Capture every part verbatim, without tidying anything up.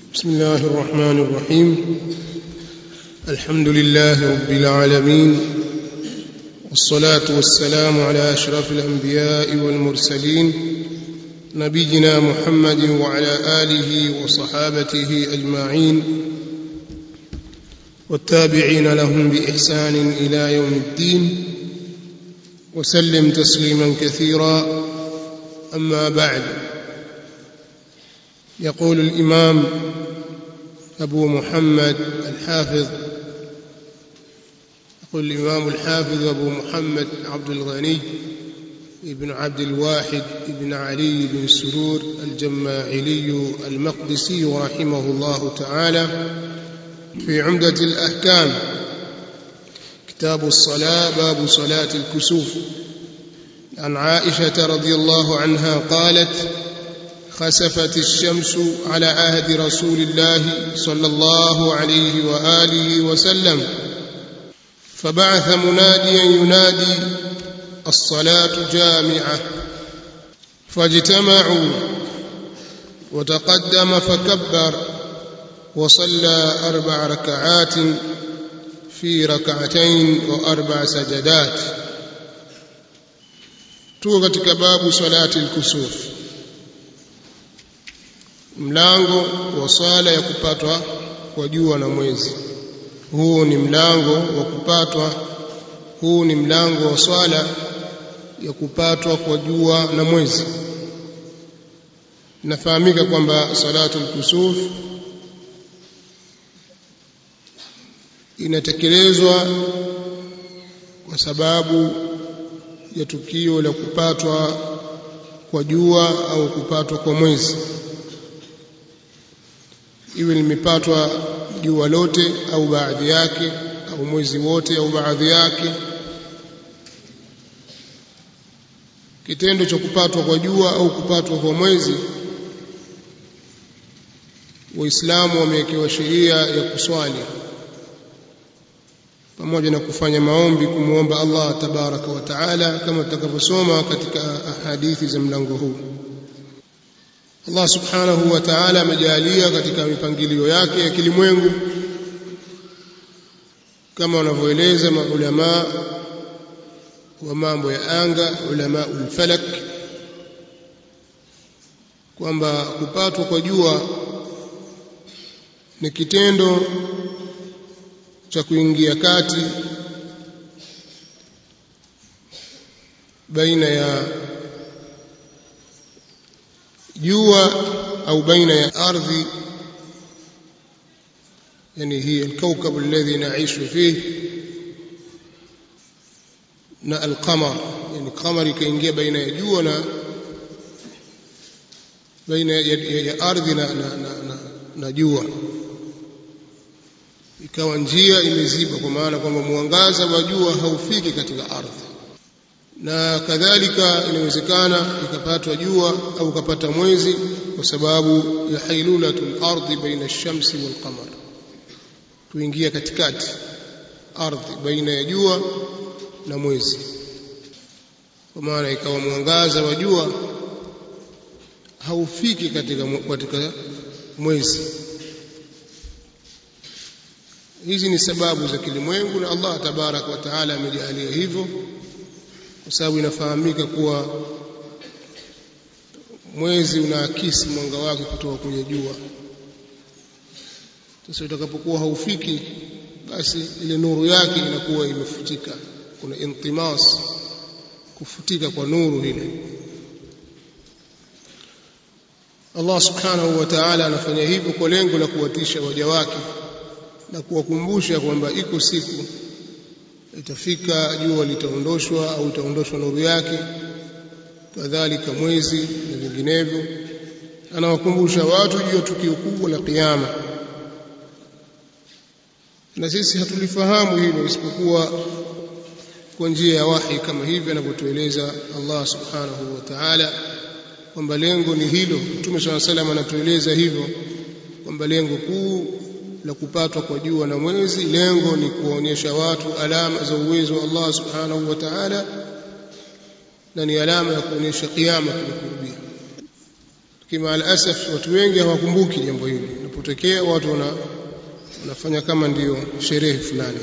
بسم الله الرحمن الرحيم. الحمد لله رب العالمين، والصلاة والسلام على أشرف الأنبياء والمرسلين نبينا محمد وعلى آله وصحابته أجمعين والتابعين لهم بإحسان إلى يوم الدين، وسلم تسليما كثيرا. أما بعد، يقول الإمام أبو محمد الحافظ يقول الإمام الحافظ أبو محمد عبد الغني ابن عبد الواحد ابن علي بن سرور الجماعلي المقدسي رحمه الله تعالى في عمدة الأحكام، كتاب الصلاة، باب صلاة الكسوف. عن عائشة رضي الله عنها قالت: خسفت الشمس على عهد رسول الله صلى الله عليه وآله وسلم، فبعث مناديا ينادي: الصلاة جامعة، فاجتمعوا، وتقدم فكبر وصلى أربع ركعات في ركعتين وأربع سجدات. توقت باب صلاة الكسوف، mlango wa swala ya kupatwa kwa jua na mwezi. Huu ni mlango wa kupatwa huu ni mlango wa swala ya kupatwa kwa jua na mwezi. Nafahamika kwamba salatul kusuf inatekelezwa kwa sababu ya tukio la kupatwa kwa jua au kupatwa kwa mwezi, iwe limepatwa jua lote au baadhi yake, au mwezi wote au baadhi yake. Kitendo cha kupatwa kwa jua au kupatwa kwa mwezi, Waislamu wamewekewa sheria ya kuswali pamoja na kufanya maombi kumuomba Allah tabaraka wa taala, kama tutakavyosoma katika hadithi za mlango huu. Allah subhanahu wa ta'ala amejalia katika mipangilio yake ya kilimwengu, kama wanavyoeleza maulama wa mambo ya anga, ulama ulfalak, kwamba kupatwa kwa jua ni kitendo cha kuingia kati baina ya jua au baina ya ardhi, yani hii alkaukab alladhi naishu fihi, na alqamar, yani qamari kaingia baina ya jua na baina ya, ya, ya ardhi na, na, na, na, na jua, ikawa njia imeziba, kwa maana kwamba mwangaza wa jua haufiki katika ardhi. Na kadhalika inawezekana ikapatwa jua au kapata mwezi kwa sababu ya hailulatul ardhi baina ash-shamsi wal qamar, kuingia katikati ardhi baina ya jua na mwezi, kwa maana ikawa mwangaza wa jua haufiki katika katika mwezi. Hizi ni sababu za kilimwengu, na Allah tabaraka wa taala amejalia hivyo kwa sababu inafahamika kuwa mwezi unaakisi mwanga wake kutoka kwenye jua. Sasa utakapokuwa haufiki, basi ile nuru yake inakuwa imefutika, kuna intimas, kufutika kwa nuru ile. Allah subhanahu wa ta'ala anafanya hivyo kwa lengo la kuwatisha waja wake na kuwakumbusha kwamba iko siku itafika jua litaondoshwa au itaondoshwa nuru yake, kadhalika mwezi na vinginevyo. Anawakumbusha watu juu ya tukio kubwa la kiyama, na sisi hatulifahamu hilo isipokuwa kwa njia ya wahi, kama hivi anavyotueleza Allah subhanahu wa ta'ala kwamba lengo ni hilo. Mtume swalla salam anatueleza hivyo kwamba lengo kuu la kupatwa kwa jua na mwezi, lengo ni kuonyesha watu alama za uwezo wa Allah subhanahu wa ta'ala, na ni alama ya kuonyesha kiyama kinakurubia. kima al-asaf watu wengi hawakumbuki jambo hili. Inapotokea watu wana wanafanya kama ndiyo sherehe fulani,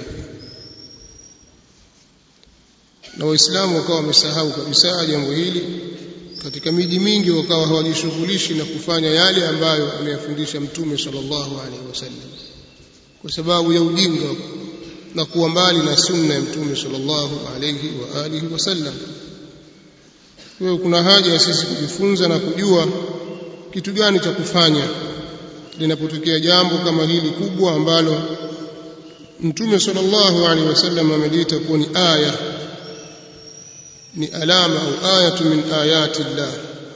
na Waislamu wakawa wamesahau kabisa jambo hili. Katika miji mingi wakawa hawajishughulishi na kufanya yale ambayo ameyafundisha Mtume sallallahu alaihi wasallam, kwa sababu ya ujinga na kuwa mbali na sunna ya Mtume sallallahu alaihi wa alihi wasallam. Kwa hiyo kuna haja ya sisi kujifunza na kujua kitu gani cha kufanya linapotokea jambo kama hili kubwa ambalo Mtume sallallahu alaihi wasallam ameliita kuwa ni aya, ni alama au ayatu min ayati Allah.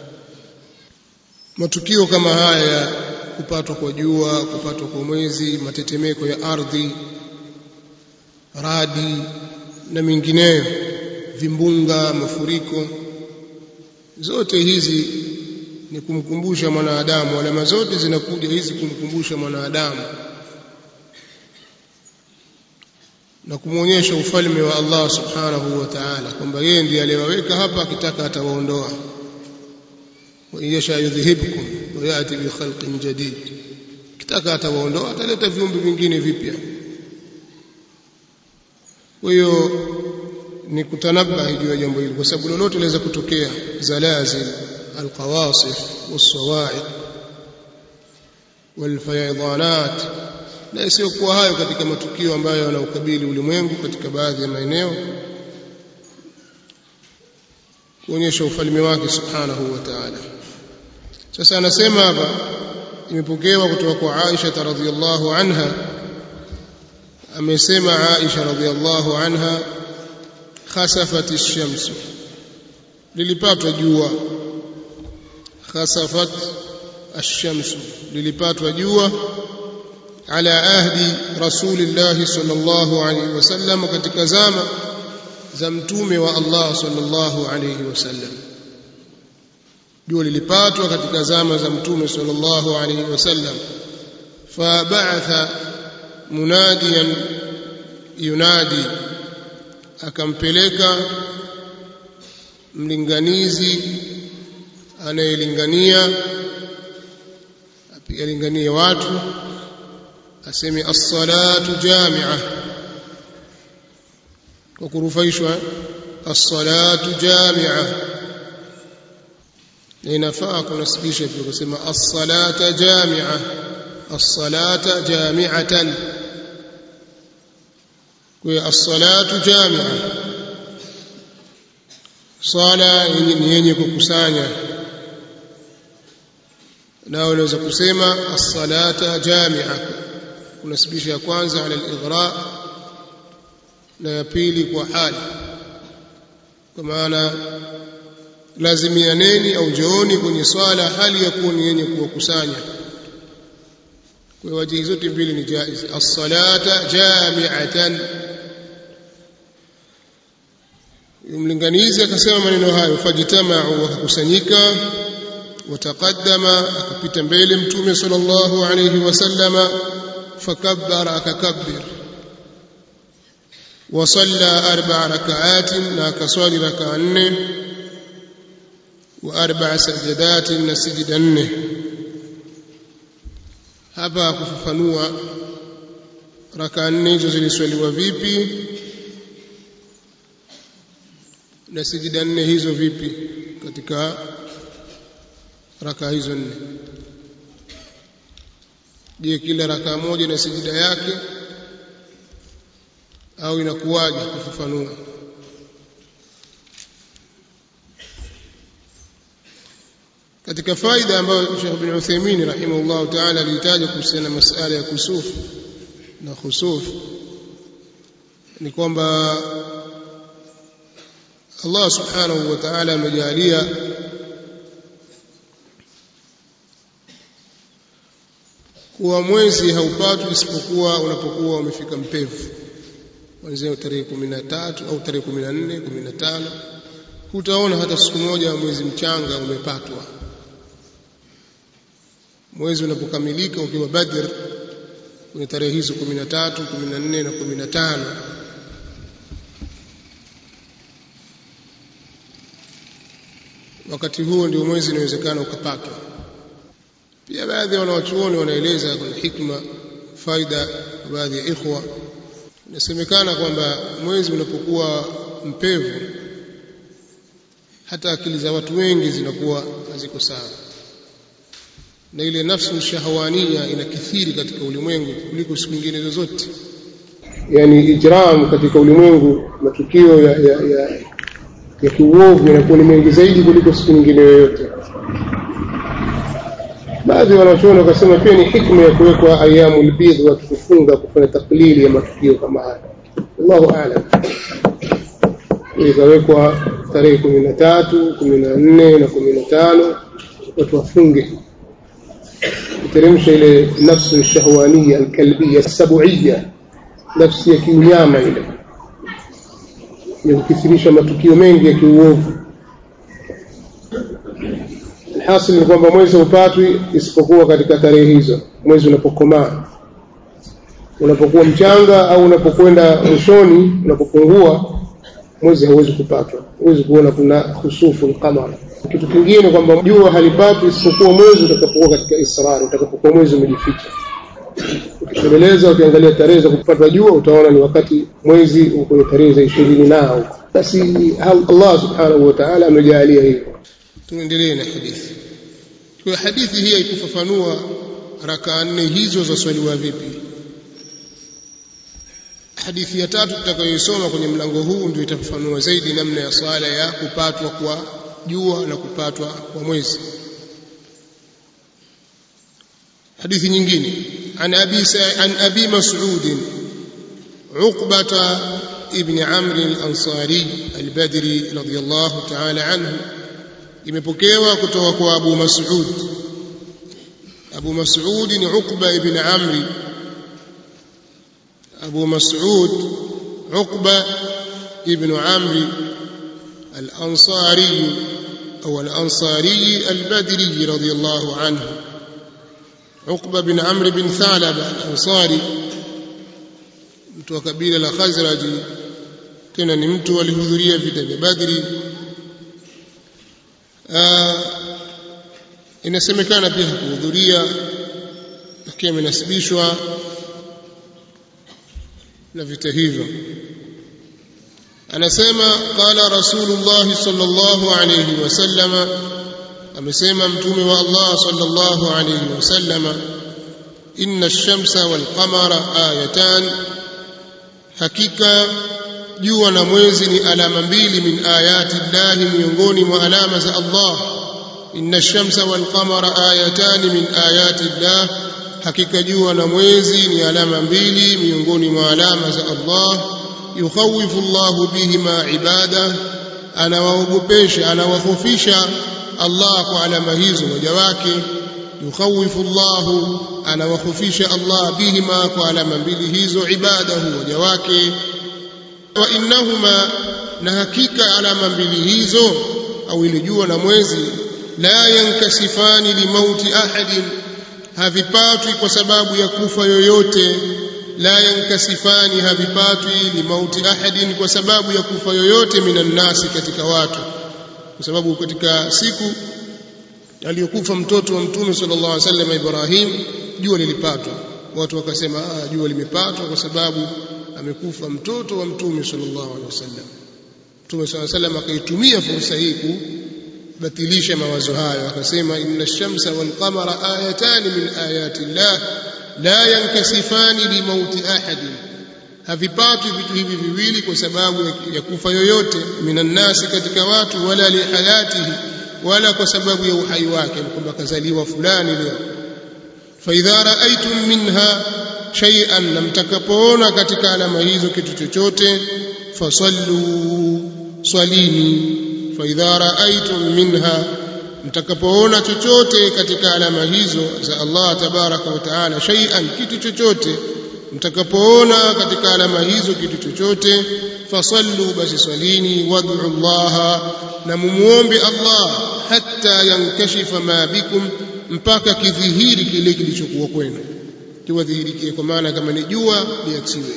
Matukio kama haya ya kupatwa kwa jua, kupatwa kwa mwezi, matetemeko ya ardhi, radi na mingineyo, vimbunga, mafuriko, zote hizi ni kumkumbusha mwanadamu. Alama zote zinakuja hizi kumkumbusha mwanadamu na kumuonyesha ufalme wa Allah subhanahu wa ta'ala, kwamba yeye ndiye aliyewaweka hapa, akitaka atawaondoa. Wa yasha yudhhibkum wa yati bi khalqin jadid, akitaka atawaondoa, ataleta viumbe vingine vipya. Kwa hiyo ni kutanabahi juu ya jambo hili, kwa sababu lolote linaweza kutokea, zalazil, alqawasif, was-sawa'iq, wal-fayadhanat, na isiyokuwa hayo katika matukio ambayo yanaukabili ulimwengu katika baadhi ya maeneo, kuonyesha ufalme wake subhanahu wa ta'ala. Sasa anasema hapa, imepokewa kutoka kwa Aisha radhiyallahu anha, amesema Aisha radhiyallahu anha, khasafat ash-shams, lilipatwa jua. Khasafat ash-shams, lilipatwa jua ala ahdi rasulillah sallallahu alayhi wasallam, katika zama za mtume wa Allah sallallahu alayhi wasallam. Jua lilipatwa katika zama za mtume sallallahu alayhi wasallam. Fa ba'atha munadiyan yunadi, akampeleka mlinganizi anayelingania, apigania watu, aseme as-salatu jami'a, kwa kurufaishwa as-salatu jami'a, na inafaa kunasibisha hivyo kusema as-salata jami'a, as-salata jami'atan. Kwa as-salatu jami'a, sala yenye kukusanya, na unaweza kusema as-salata jami'a kunasibisha ya kwanza ala al-ighra na ya pili kwa hali, kwa maana lazimianeni au jooni kwenye swala hali ya kuwa ni yenye kuwakusanya. Kwa wajihi zote mbili ni jaiz. As-salata jami'atan, mlinganizi akasema maneno hayo, fajtama'u, wakakusanyika, wataqaddama, akapita mbele mtume sallallahu alayhi wasallama, fakabbara, akakabbir, wa salla arba'a rak'atin, na akaswali rak'a nne, wa arba'a sajadatin, na sijida nne. Hapa kufafanua rak'a nne hizo ziliswaliwa vipi na sijida nne hizo vipi katika rak'a hizo nne. Je, kila rak'a moja na sijida yake au inakuwaje? Kufafanua. Katika faida ambayo Sheikh Ibn Uthaymeen rahimahullah ta'ala alitaja kuhusiana na masala ya kusuf na khusuf, ni kwamba Allah subhanahu wa ta'ala amejalia kuwa mwezi haupatwi isipokuwa unapokuwa umefika mpevu, kuanzia tarehe kumi na tatu au tarehe kumi na nne, kumi na tano, hutaona hata siku moja mwezi mchanga umepatwa. Mwezi unapokamilika ukiwa Badr kwenye tarehe hizo kumi na tatu, kumi na nne na kumi na tano, wakati huo ndio mwezi inawezekana ukapatwa. Pia baadhi ya wanawachuoni wanaeleza kuna hikma, faida, baadhi ya ikhwa inasemekana kwamba mwezi unapokuwa mpevu hata akili za watu wengi zinakuwa haziko sawa, na ile nafsi shahawania inakithiri katika ulimwengu kuliko siku nyingine zozote. Yani ijram katika ulimwengu, matukio ya ya ya, ya kiuovu yanakuwa ni mengi zaidi kuliko siku nyingine yoyote. Baadhi ya wanachuoni wakasema pia ni hikma ya kuwekwa ayyamul bidh, wa kufunga kufanya taklili ya matukio kama haya. Allahu a'lam. Ikawekwa tarehe kumi na tatu, kumi na nne na kumi na tano watu wafunge, kuteremsha ile nafsi shahwania alkalbia sabuia, nafsi ya kiunyama ile ya kukithirisha matukio mengi ya kiuovu. Alhasil ni kwamba mwezi upatwi isipokuwa katika tarehe hizo. Mwezi unapokomaa, unapokuwa mchanga au unapokwenda mwishoni, unapopungua, mwezi hauwezi kupatwa. Huwezi kuona kuna khusufu al-qamar. Kitu kingine kwamba jua halipatwi isipokuwa mwezi utakapokuwa katika israr, utakapokuwa mwezi umejificha. Ukishaeleza, ukiangalia tarehe za kupatwa jua, utaona ni wakati mwezi uko kwenye tarehe za ishirini nao. Basi Allah subhanahu wa ta'ala amejalia hivyo. Tuendelee na hadithi. Kwa hadithi hii ikufafanua rakaa nne hizo za swaliwa vipi. Hadithi ya tatu tutakayosoma kwenye mlango huu ndio itafafanua zaidi namna ya swala ya kupatwa kwa jua na kupatwa kwa mwezi. Hadithi nyingine, an abi an abi mas'ud Uqbah ibn Amr al-Ansari al-Badri radiyallahu ta'ala anhu, imepokewa kutoka kwa Abu Mas'ud. Abu Mas'ud ni Uqbah ibn Amr. Abu Mas'ud Uqbah ibn Amr al-Ansari au al-Ansari al-Badri radiyallahu anhu. Uqbah bin Amr bin Thalaba al-Ansari, mtu wa kabila la Khazraj, tena ni mtu alihudhuria vita vya Badri. Uh, inasemekana pia kuhudhuria, lakini amenasibishwa na vita hivyo. Anasema qala Rasulullah sallallahu alayhi wasallam, amesema mtume wa Allah sallallahu alayhi wasallam, inna ash-shamsa wal qamara ayatan, hakika jua na mwezi ni alama mbili min ayati llahi, miongoni mwa alama za Allah. Inna ash-shamsa wal qamara ayatan min ayati llah, hakika jua na mwezi ni alama mbili miongoni mwa alama za Allah. Yukhawifu Allahu bihima ibada, anawaogopesha, anawakhofisha Allah kwa alama hizo waja wake. Yukhawifu Allahu, anawakhofisha Allah bihima kwa alama mbili hizo ibadahu, waja wake. Wa innahuma, na hakika alama mbili hizo au ile jua na mwezi, la yankasifani limauti ahadin, havipatwi kwa sababu ya kufa yoyote. La yankasifani, havipatwi limauti ahadin, kwa sababu ya kufa yoyote, minan nasi, katika watu. Kwa sababu katika siku aliyokufa mtoto wa Mtume sallallahu alaihi wasallam Ibrahim, jua lilipatwa. Watu wakasema ah, jua limepatwa kwa sababu amekufa mtoto wa Mtume sallallahu alaihi wasallam. Mtume sallallahu alaihi wasallam akaitumia fursa hii kubatilisha mawazo hayo, akasema inna ash-shamsa wal qamara ayatan min ayati llah la yankasifani li mauti ahadin, havipatwi vitu hivi viwili kwa sababu ya kufa yoyote, minan nasi, katika watu, wala li hayatihi, wala kwa sababu ya uhai wake, kwamba kazaliwa fulani leo. Fa idha ra'aytum minha shay'an, lam takapoona katika alama hizo kitu chochote, fasallu, swalini. Fa idha ra'aytum minha, mtakapoona chochote katika alama hizo za Allah tabaraka wa taala, shay'an, kitu chochote, mtakapoona katika alama hizo kitu chochote, fasallu, basi swalini. Wad'u Allah, na mumuombe Allah, hatta yankashifa ma bikum, mpaka kidhihiri kile kilichokuwa kwenu, kiwadhihirikie. Kwa maana kama ni jua liaksiwe,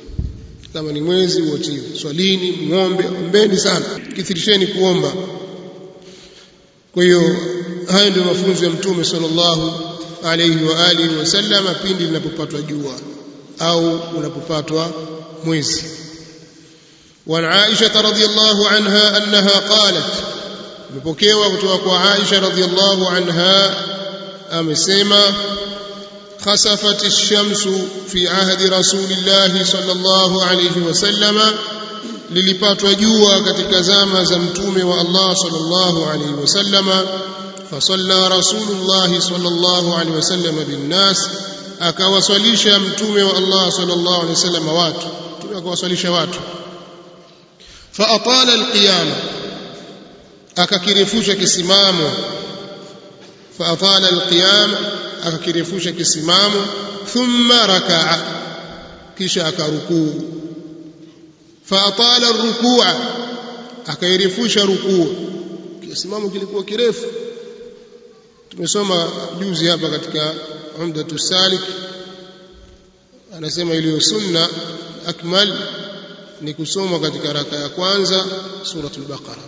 kama ni mwezi uachiwe. Swalini, muombe, ombeni sana, kithirisheni kuomba. Kwa hiyo haya ndio mafunzo ya Mtume sallallahu alayhi wa alihi wasallam pindi linapopatwa jua au unapopatwa mwezi. Wa Aisha radhiyallahu anha annaha qalat, imepokewa kutoka kwa Aisha radhiyallahu anha amesema, khasafat ash-shamsu fi ahdi rasulillahi sallallahu alayhi wasallam, lilipatwa jua katika zama za mtume wa Allah sallallahu alayhi wasallam. Fasalla rasulullah sallallahu alayhi wasallam binnas, akawaswalisha mtume wa Allah sallallahu alayhi wasallam watu, mtume akawaswalisha watu. Fa atala alqiyama, akakirefusha kisimamo. Fa atala alqiyama, akakirefusha kisimamo. Thumma raka'a, kisha akarukuu. Fa atala arruku'a, akairefusha rukuu. Kisimamo kilikuwa kirefu. Tumesoma juzi hapa katika Umdatu Salik, anasema iliyo sunna akmal ni kusoma katika raka ya kwanza suratul Baqara,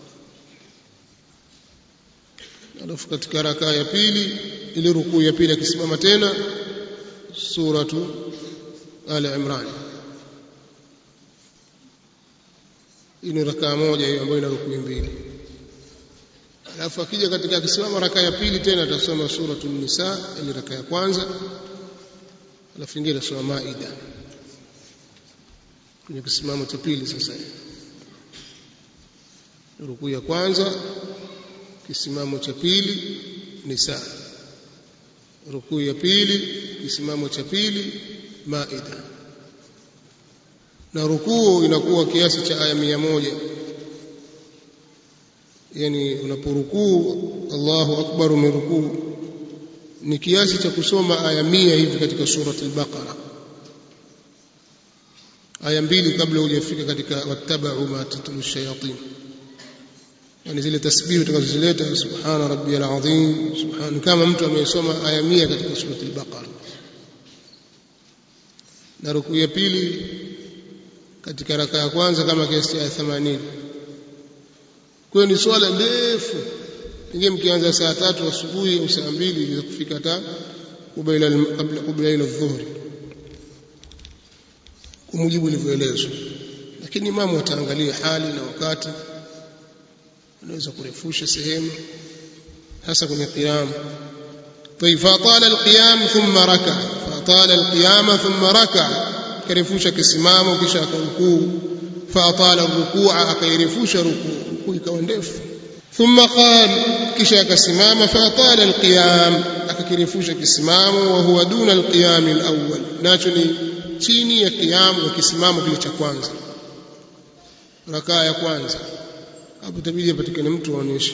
alafu katika raka ya pili ile rukuu ya pili akisimama tena suratu Al-Imran. Ini raka moja hiyo ambayo ina rukuu mbili. Alafu akija katika akisimama raka ya pili tena atasoma suratul Nisa ile raka ya kwanza, alafu ingine atasoma Maida kwenye kisimamo cha pili. Sasa rukuu ya kwanza, kisimamo cha pili Nisa, rukuu ya pili, kisimamo cha pili Maida, na rukuu inakuwa kiasi cha aya mia moja. Yani unaporukuu Allahu akbar, umerukuu ni kiasi cha kusoma aya mia hivi katika surati al-Baqara, aya mbili kabla hujafika katika wattaba'u ma tatlu shayatin. Yani zile tasbihi utakazozileta subhana rabbiyal azim, subhana, kama mtu amesoma aya mia katika surati al-Baqara. Na rukuu ya pili katika raka ya kwanza kama kiasi cha themanini. Kwa ni swala ndefu, pengine mkianza saa tatu asubuhi au saa mbili ili kufika hata kabla kabla kabla ila dhuhuri, kwa mujibu ulivyoelezwa. Lakini imamu ataangalia hali na wakati, anaweza kurefusha sehemu hasa kwenye qiyam. Fa tala alqiyam thumma raka, fa tala alqiyama thumma raka, karefusha kisimamo kisha akarukuu. Fa tala arruku'a, akairefusha rukuu, rukuu ikawa ndefu. Thumma qala, kisha akasimama. Fa tala alqiyam, akakirefusha kisimamo. Wa huwa duna alqiyam alawwal, nacho ni chini ya qiyam wa kisimamo kile cha kwanza, rakaa ya kwanza. Hapo tabidi apatikane mtu aonyeshe.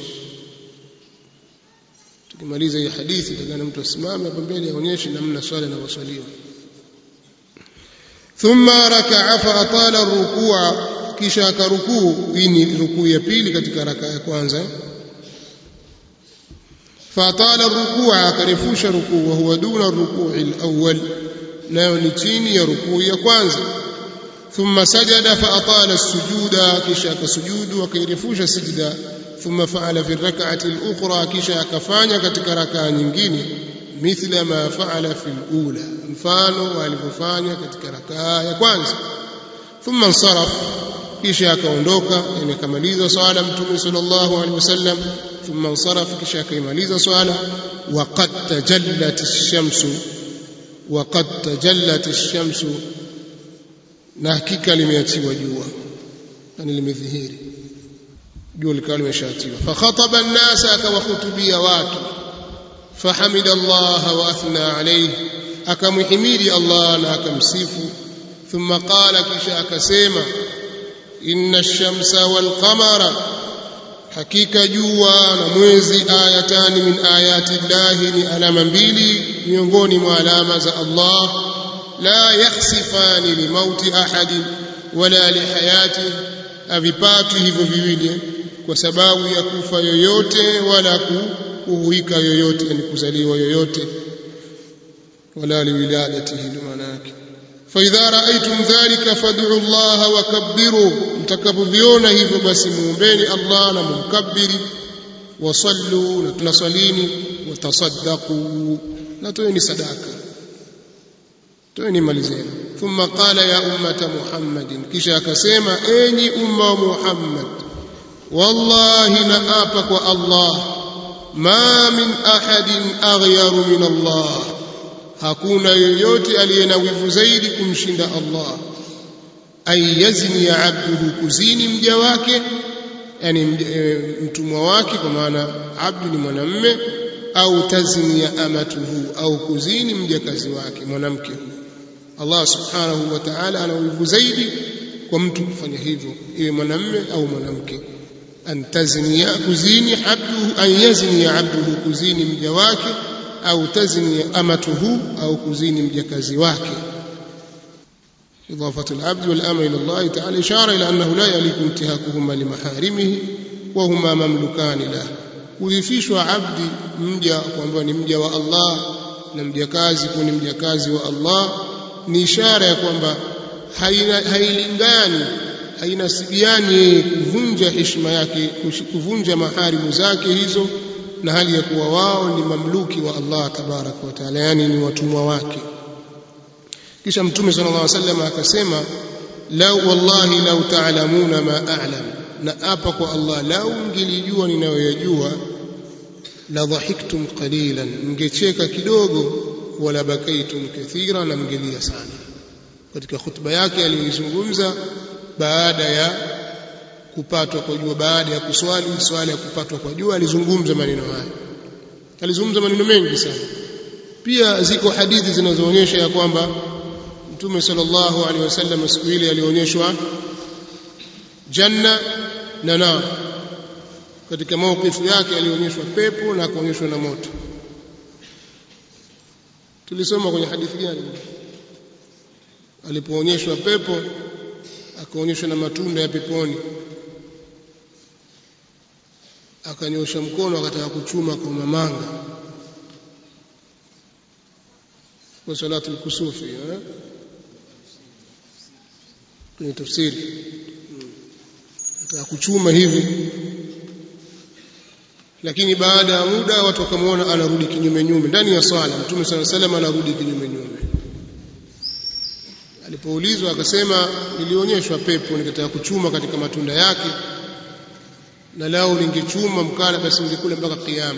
Tukimaliza hii hadithi takana mtu asimame hapo mbele aonyeshe namna swala inavyoswaliwa. Thumma raka'a fa atala ar-ruku'a, kisha akarukuu. Hii ni rukuu ya pili katika raka ya kwanza. Fa atala ar-ruku'a, akarefusha rukuu. Wa huwa duna ar-ruku'i al-awwal, nayo ni chini ya rukuu ya kwanza. Thumma sajada fa atala as-sujuda, kisha akasujudu akairefusha sijda. Thumma fa'ala fi ar-rak'ati al-ukhra, kisha akafanya katika rakaa nyingine mithla ma fa'ala fi al-ula, mfano alivyofanya katika rakaa ya kwanza. Thumma ansaraf, kisha akaondoka, yani akamaliza swala mtume sallallahu alaihi wasallam. Thumma ansaraf, kisha akaimaliza swala. Wa qad tajallat ash-shamsu, wa qad tajallat ash-shamsu, na hakika limeachiwa jua, yani limedhihiri jua likawa limeshatiwa. Fa khataba an-nasa, akawahutubia watu. فحمد الله وأثنى عليه, akamhimidi Allah na akamsifu. Thumma qala, kisha akasema, inna ash-shamsa wal qamara, hakika jua na mwezi, ayatani min ayati llahi, ni alama mbili miongoni mwa alama za Allah. La yakhsifani li mauti ahadin wala li hayati, avipati hivyo viwili kwa sababu ya kufa yoyote wala ku kuhuika yoyote, yani kuzaliwa yoyote, wala liwiladatihi, maana yake. Fa idha ra'aytum dhalika fad'u Allah wa kabbiru, mtakapoviona hivyo basi muombeni Allah na mumkabbiri. Wa sallu, na tunasalini. Wa tasaddaqu, na toeni sadaka, toeni mali zenu. Thumma qala ya ummata Muhammadin, kisha akasema enyi umma wa Muhammad, wallahi naapa kwa Allah, ma min ahadin aghyaru min Allah, hakuna yoyote aliye na wivu zaidi kumshinda Allah. Ay yazni ya abduhu, kuzini mja wake, yani mtumwa wake, kwa maana abdu ni mwanamume, au tazni ya amatuhu, au kuzini mjakazi wake mwanamke. Allah subhanahu wa ta'ala ana wivu zaidi kwa mtu kufanya hivyo, iwe mwanamume au mwanamke. An tazni ya kuzini abduhu, an yazni ya abduhu, kuzini mja wake, au tazni ya amatuhu, au kuzini mjakazi wake. إضافة العبد والأمر إلى الله تعالى إشارة إلى أنه لا يليق انتهاكهما لمحارمه وهما مملوكان له. kudhifishwa abdi mja kwamba ni mja wa Allah na mjakazi kuwa ni mjakazi wa Allah ni ishara ya kwamba hailingani, hainasibiani kuvunja heshima yake, kuvunja maharimu zake hizo, na hali ya kuwa wao ni mamluki wa Allah tabaraka wa taala, yani ni watumwa wake. Kisha Mtume sallallahu alaihi wasallam akasema, la wallahi law ta'lamuna ma a'lam, na apa kwa Allah, lau mngelijua ninayoyajua, la dhahiktum qalilan, mngecheka kidogo, wala bakaitum kathira, na mngelia sana. Katika khutba yake aliyozungumza baada ya kupatwa kwa jua, baada ya kuswali swali ya kupatwa kwa jua, alizungumza maneno haya. Alizungumza maneno mengi sana. Pia ziko hadithi zinazoonyesha ya kwamba Mtume sallallahu alaihi wasallam siku ile alionyeshwa janna na nar. Katika maukifu yake alionyeshwa pepo na akaonyeshwa na moto. Tulisoma kwenye hadithi gani? Alipoonyeshwa pepo akaonyeshwa na matunda ya peponi, akanyosha mkono akataka kuchuma kwa mamanga kwa salatu al-kusufi, eh kwenye tafsiri akataka kuchuma hivi, lakini baada ya muda watu wakamuona anarudi kinyume nyume ndani ya swala. Mtume sallallahu alaihi wasallam anarudi kinyume nyume. Alipoulizwa akasema, nilionyeshwa pepo nikataka kuchuma katika matunda yake, na lao ningechuma mkala basi ningekula mpaka kiyama,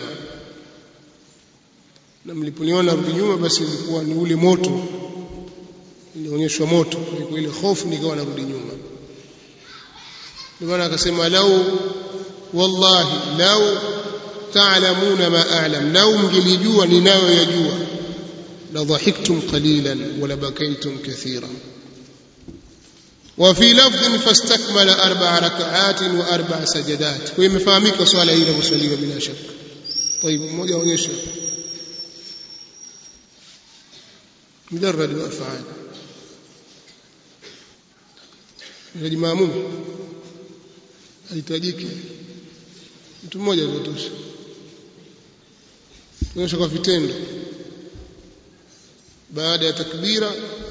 na mliponiona rudi nyuma basi ilikuwa ni ule moto, nilionyeshwa moto, kwa ile hofu nikawa narudi nyuma. Ndio maana akasema, lau wallahi lau ta'lamuna ma a'lam, lau mngelijua ninayoyajua, la dhahiktum qalilan wala bakaytum kathira. وفي لفظ فاستكمل أربع ركعات وأربع سجدات. kwa imefahamika swala hili kuswaliwa bila shaka. طيب mmoja aonyesha mujarrad wa af'al ni maamum, haitajiki mtu mmoja anatosha. Tuonyesha kwa vitendo baada ya takbira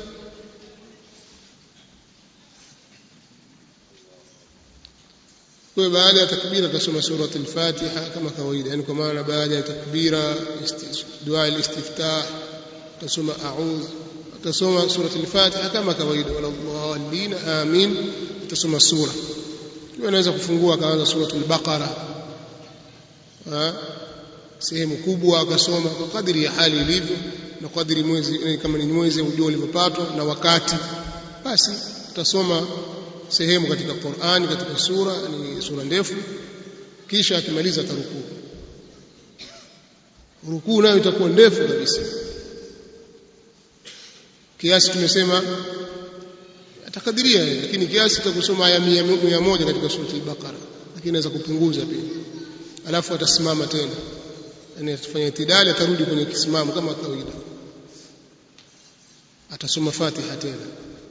kwa baada ya takbira kusoma sura al-Fatiha kama kawaida, yani kwa maana baada ya takbira dua al-istiftah kusoma a'udhu, kusoma sura al-Fatiha kama kawaida, wala dhallin amin, kusoma sura. Kwa anaweza kufungua akaanza sura al-Baqara, ah sehemu kubwa akasoma kwa kadri ya hali ilivyo na kadri mwezi, kama ni mwezi ujao ulivyopatwa na wakati, basi utasoma sehemu katika Qur'ani katika sura, ni sura ndefu, kisha akimaliza tarukuu. Rukuu nayo itakuwa ndefu kabisa, kiasi tumesema atakadiria, lakini kiasi cha kusoma aya mia moja katika sura al-Baqara, lakini anaweza kupunguza pia. Alafu atasimama tena, yani atafanya itidali, atarudi kwenye kisimamo kama kawaida, atasoma Fatiha tena,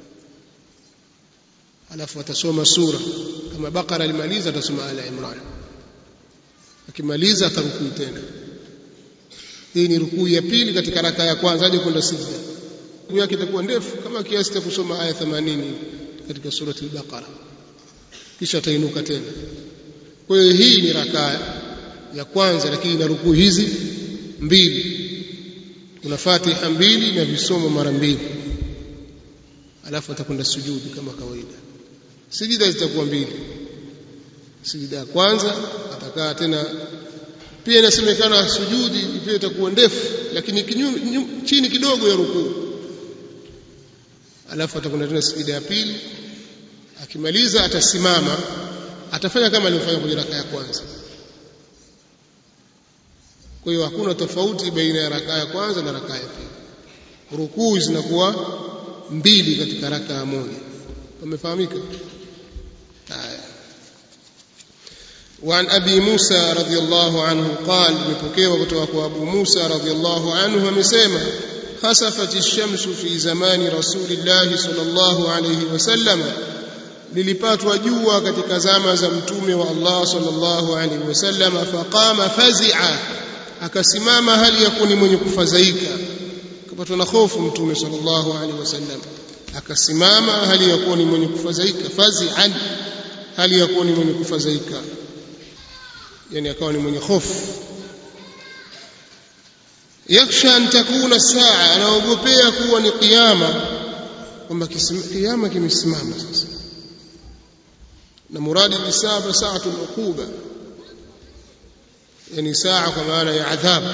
alafu atasoma sura kama Baqara alimaliza, atasoma Ala Imran, akimaliza atarukuu tena. Hii ni rukuu ya pili katika raka ya kwanza hadi kwenda sijda. Rukuu yake itakuwa ndefu kama kiasi cha kusoma aya themanini katika sura al-Baqara, kisha atainuka tena. Kwa hiyo hii ni raka ya kwanza, lakini na rukuu hizi mbili. una Fatiha mbili na visomo mara mbili, alafu atakwenda sujudi kama kawaida. Sijida zitakuwa mbili. Sijida ya kwanza atakaa tena, pia inasemekana sujudi pia itakuwa ndefu, lakini chini kidogo ya rukuu. Alafu atakwenda tena sijida ya pili, akimaliza atasimama, atafanya kama alivyofanya kwenye raka ya kwanza. Kwa hiyo hakuna tofauti baina ya raka ya kwanza na raka ya pili. Rukuu zinakuwa mbili katika raka moja. Umefahamika? Haya. وعن أبي موسى رضي الله عنه قال مبكيوا kutoka أبو موسى رضي الله عنه amesema خسفت الشمس في زمان رسول الله صلى الله عليه وسلم lilipatwa jua katika zama za mtume wa Allah sallallahu alaihi wasallam faqama fazi'a akasimama hali yakuni mwenye kufadhaika akapatwa na hofu mtume sallallahu alaihi wasallam akasimama hali yakuni mwenye kufadhaika fazi'an hali yakuni mwenye kufadhaika yani akawa ni mwenye hofu yaksha an takuna saa anaogopea kuwa ni kiyama kwamba kiyama kimesimama sasa na muradi ni saa saatu al-uquba yani saa kwa maana ya adhabu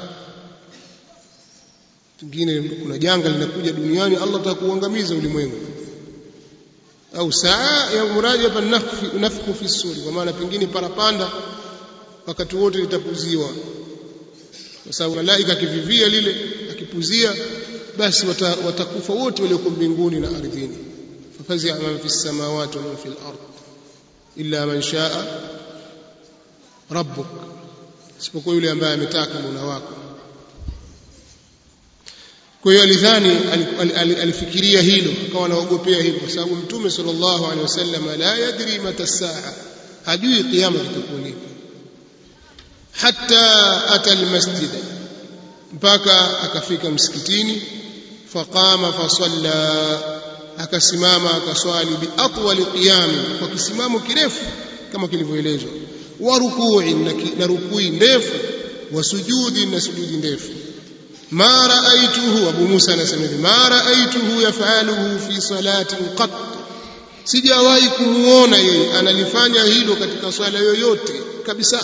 pengine kuna janga linakuja duniani Allah atakuangamiza ulimwengu au saa ya muradi hapa nafku fi suri kwa maana pengine parapanda wakati wote litapuziwa kwa sababu malaika akivivia lile akipuzia basi watakufa wote walioko mbinguni na ardhini fafazi man fi samawati wa man fi al-ard illa man shaa rabbuk isipokuwa yule ambaye ametaka Mola wako. Kwa hiyo alidhani alifikiria hilo akawa anaogopea hilo kwa sababu mtume sallallahu alaihi wasallam la yadri mata saa hajui kiyama kitakuwa lini hatta ata almasjid mpaka akafika msikitini faqama fasalla akasimama akaswali bi atwali qiyam kwa kisimamo kirefu kama kilivyoelezwa wa ruku'i na rukui ndefu wa sujudi na sujudi ndefu ma ra'aytuhu Abu Musa anasema ma ra'aytuhu yaf'aluhu fi salatin qat sijawahi kumuona yeye analifanya hilo katika swala yoyote kabisa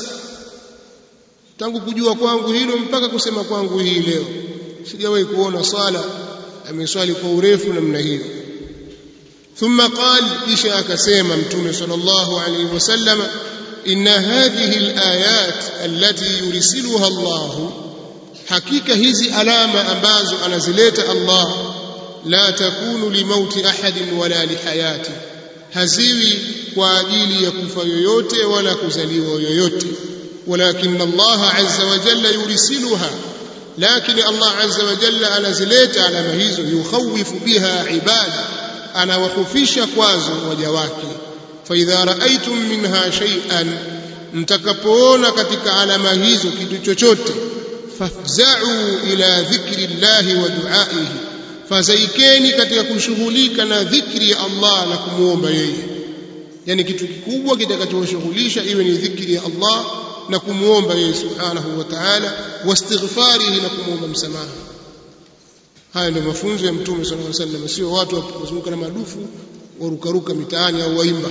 tangu kujua kwangu hilo mpaka kusema kwangu hii leo sijawahi kuona swala ameswali kwa urefu namna hiyo. Thumma qala kisha akasema mtume sallallahu alayhi wasallam inna hadhihi alayat allati yursiluha Allah hakika hizi alama ambazo anazileta Allah la takunu limauti ahadin wala lihayati haziwi kwa ajili ya kufa yoyote wala kuzaliwa yoyote ولكن الله عز وجل يرسلها لكن الله عز وجل أنزلت على مهيز يخوف بها عباد أنا وخفيش كوازو وجواكي فإذا رأيتم منها شيئا متكبون كتك على مهيز كتوشوت فافزعوا إلى ذكر الله ودعائه فزيكيني كتك كشغليك ذكر الله لكم ومبيه يعني kitu kikubwa kitakachoshughulisha iwe ni dhikri ya Allah na kumuomba yeye subhanahu wa ta'ala wastighfarihi na kumuomba msamaha. Haya ndio mafunzo ya mtume sallallahu alaihi wasallam, sio watu wazunguka na madufu warukaruka mitaani au waimba.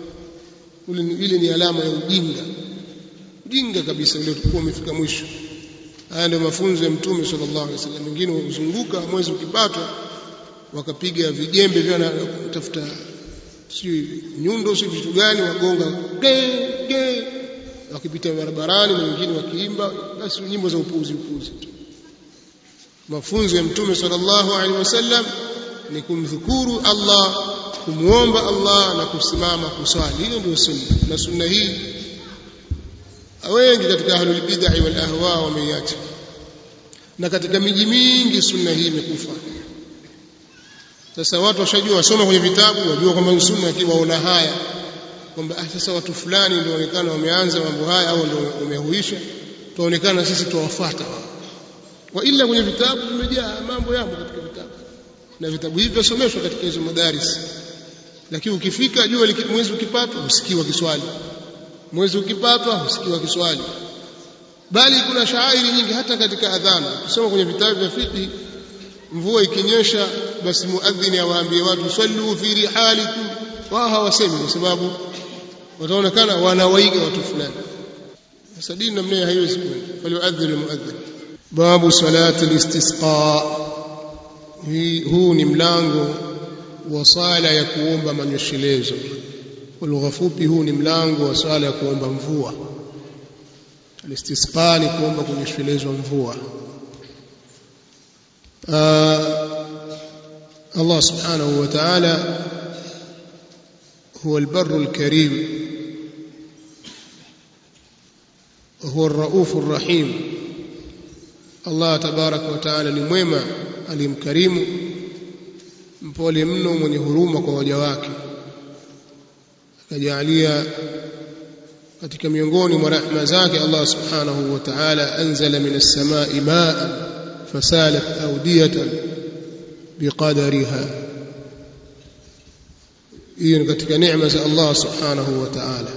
Ile ni alama ya ujinga, ujinga kabisa ule ulikuwa umefika mwisho. Haya ndio mafunzo ya mtume sallallahu alaihi wasallam. Wengine wazunguka mwezi ukipata wakapiga vijembe vya kutafuta si nyundo si vitu gani wagonga ge ge wakipita barabarani na wengine wakiimba basi nyimbo za upuzi upuzi tu. Mafunzo ya mtume sallallahu alaihi wasallam ni kumdhukuru Allah, kumuomba Allah na kusimama kuswali. Hiyo ndio sunna, na sunna hii wengi katika ahlul bid'ah wal ahwa wameiacha, na katika miji mingi sunna hii imekufa. Sasa watu washajua, wasoma kwenye vitabu wajua kwamba sunna kiwaona haya kwamba sasa watu fulani ndio waonekana wameanza mambo haya au ndio wamehuisha, tuonekana sisi tuwafuata wao. Wa ila kwenye vitabu vimejaa mambo yamo katika vitabu, na vitabu hivi visomeshwa katika hizo madaris. Lakini ukifika jua mwezi ukipatwa usikiwa kiswali, mwezi ukipatwa usikiwa kiswali. bali kuna shairi nyingi hata katika adhana. Kusoma kwenye vitabu vya fiqh, mvua ikinyesha basi muadhini awaambie watu sallu fi rihalikum, wao hawasemi kwa sababu wataonekana wanawaiga watu fulani. Sasa dini namna hiyo haiwezi kwenda. Faliuadhini almuadhin. Babu salati alistisqa, huu ni mlango wa sala ya kuomba manyeshelezo. Kwa lugha fupi, huu ni mlango wa sala ya kuomba mvua. Alistisqa ni kuomba kunyeshelezwa mvua. Allah subhanahu wa ta'ala huwa albarru alkarim wa huwa arraufur rahim. Allah tabaraka wa ta'ala ni mwema, alimkarimu, mpole mno, mwenye huruma kwa waja wake. Akajalia katika miongoni mwa rahma zake Allah subhanahu wa ta'ala, anzala minas samai ma'an fasalat awdiyatan biqadariha. Hiyo ni katika neema za Allah subhanahu wa ta'ala.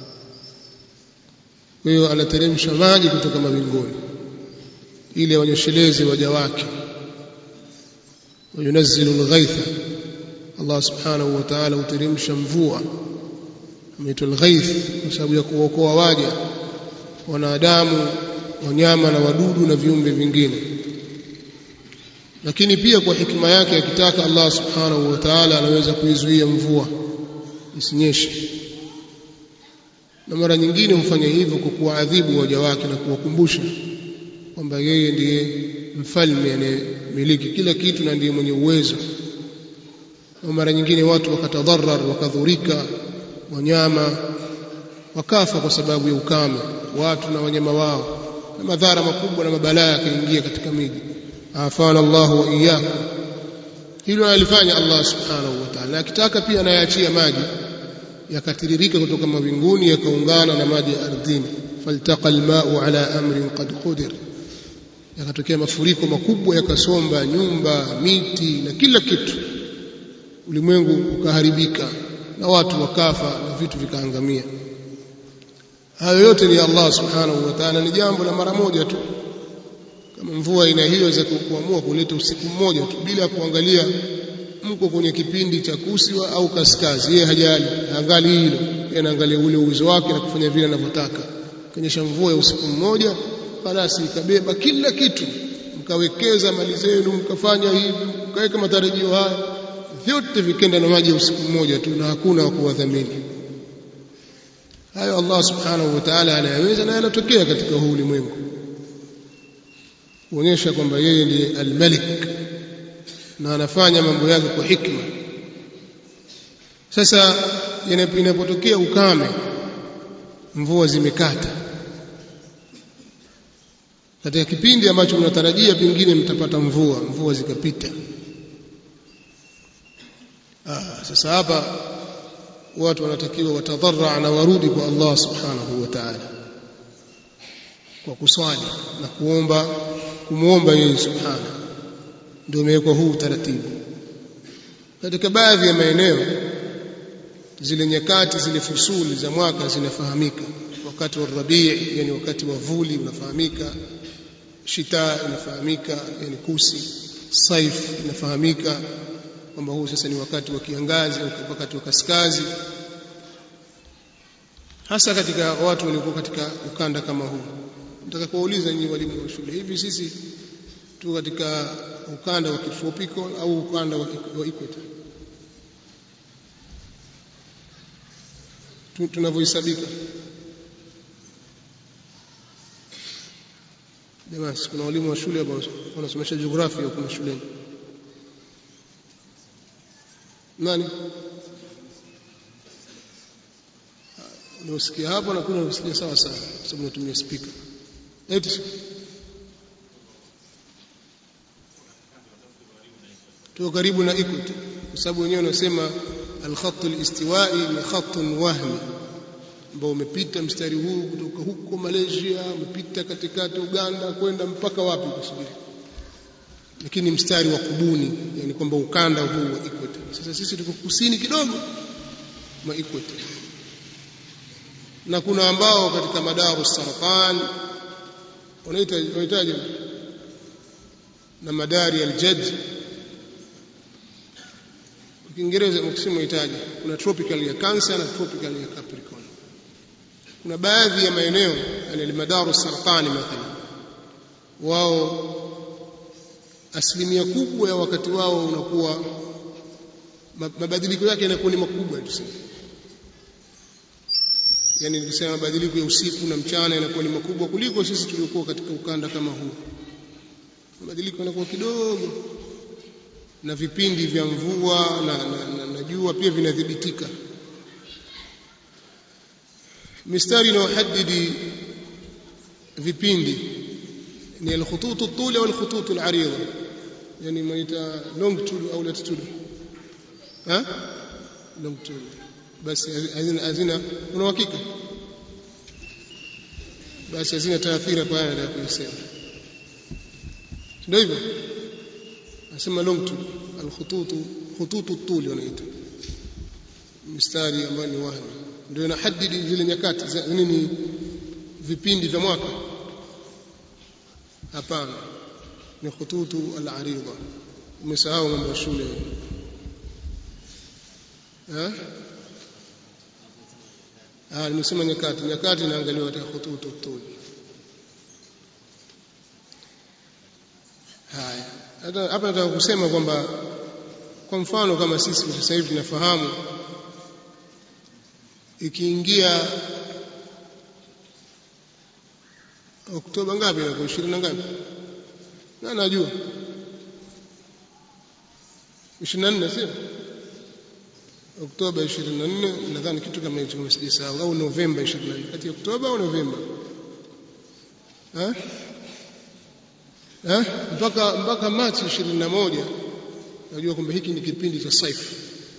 Kwa hiyo anateremsha maji kutoka mbinguni ili wanyesheleze waja wake. Wayunazzilu alghaitha, Allah subhanahu wa ta'ala huteremsha mvua, inaitwa alghaith kwa sababu ya kuokoa waja, wanadamu, wanyama na wadudu na viumbe vingine. Lakini pia kwa hikima yake akitaka Allah subhanahu wa ta'ala anaweza kuizuia mvua isinyeshe, na mara nyingine hufanya hivyo kwa kuadhibu waja wake na kuwakumbusha kwamba yeye ndiye mfalme anayemiliki kila kitu na ndiye mwenye uwezo. Na mara nyingine watu wakatadharar, wakadhurika, wanyama wakafa kwa sababu ya ukame, watu na wanyama wao, na madhara makubwa na mabalaa yakaingia katika miji. Afana Allah wa iyyakum. Hilo alifanya Allah subhanahu wa ta'ala. Akitaka pia anayaachia maji yakatiririka kutoka mawinguni yakaungana na maji ya ardhini. Faltaqa alma'u ala amrin qad qadir, yakatokea mafuriko makubwa yakasomba nyumba, miti na kila kitu. Ulimwengu ukaharibika na watu wakafa na vitu vikaangamia. Hayo yote ni Allah subhanahu wa ta'ala, ni jambo la mara moja tu. Kama mvua ina hiyo za kuamua kuleta usiku mmoja tu bila kuangalia mko kwenye kipindi cha kusiwa au kaskazi, yeye hajali, haangali hilo, yeye anaangalia ule uwezo wake na kufanya vile anavyotaka. Kanyesha mvua ya usiku mmoja, basi ikabeba kila kitu, mkawekeza mali zenu, mkafanya hivi, mkaweka matarajio haya, vyote vikenda na maji ya usiku mmoja tu na hakuna wa kuwadhamini. Hayo Allah subhanahu wa ta'ala anayaweza na yanatokea katika huu ulimwengu, kuonyesha kwamba yeye ndiye al-Malik na anafanya mambo yake kwa hikma. Sasa inapotokea ukame, mvua zimekata katika kipindi ambacho mnatarajia pengine mtapata mvua, mvua zikapita. Ah, sasa hapa watu wanatakiwa watadharra na warudi kwa Allah subhanahu wa ta'ala kwa kuswali na kuomba, kumuomba yeye subhanahu. Ndio umewekwa huu utaratibu. Katika baadhi ya maeneo zile nyakati, zile fusuli za mwaka zinafahamika. Wakati wa rabii, yani wakati wa vuli unafahamika, shita inafahamika, yani kusi, saif inafahamika kwamba huu sasa ni wakati wa kiangazi au wakati wa kaskazi, hasa katika watu walio katika ukanda kama huu. Nataka kuuliza nyinyi walimu wa shule, hivi sisi tu katika ukanda wa kitropiko au ukanda wa equator tunavyohesabika? Jamani, kuna walimu wa shule ambao wanasomesha jiografia huko shuleni. Nani? Unasikia hapo na kuna unasikia sawa sawa kwa sababu natumia speaker. Eti tuko karibu na equator kwa sababu wenyewe wanasema al-khatt al-istiwa'i ni khattun wahmi, ambao umepita mstari huu kutoka huko Malaysia, umepita katikati Uganda kwenda mpaka wapi kusubiri, lakini mstari wa kubuni, yani kwamba ukanda huu wa equator. Sasa sisi tuko kusini kidogo mwa equator, na kuna ambao katika madaru saratan unaita unahitaji na madari al-Jad. Kwa Kiingereza mkisema unahitaji kuna tropical ya Cancer na tropical ya Capricorn. Kuna baadhi ya maeneo yani madaru saratani mathalan, wao asilimia kubwa ya wakati wao unakuwa mabadiliko yake yanakuwa ni makubwa tuseme. Yani nikisema mabadiliko ya usiku na mchana yanakuwa ni makubwa kuliko sisi tuliokuwa katika ukanda kama huu. Mabadiliko yanakuwa kidogo, na vipindi vya mvua na, na, na, na jua pia vinadhibitika. Mistari inayohadidi vipindi ni al-khutut at-tula wal khutut al-arida, yani maita longitude au latitude. Ha? Longitude. Basi hazina hazina una uhakika? Basi hazina taathira kwa yana ya kusema. Ndio hivyo. Nasema longitude al-khutut khutut at-tuli wanaita. Mistari ambayo ni wahmi ndio inahadidi zile nyakati za nini, vipindi vya mwaka. Hapana, ni khututu al-arida. Umesahau mambo ya shule eh? Ah, nimesema nyakati. Nyakati inaangaliwa katika khututu at-tul. Haya, hapa nataka kusema kwamba kwa mfano kama sisi sasa hivi tunafahamu ikiingia Oktoba ngapi na kwa ishirini na ngapi? Na najua ishirini na nne sio? Oktoba ishirini na nne nadhani kitu kama hicho nimesahau, au Novemba ishirini na nne, kati ya Oktoba au Novemba eh eh mpaka mpaka Machi ishirini na moja najua kwamba hiki ni kipindi cha saifu,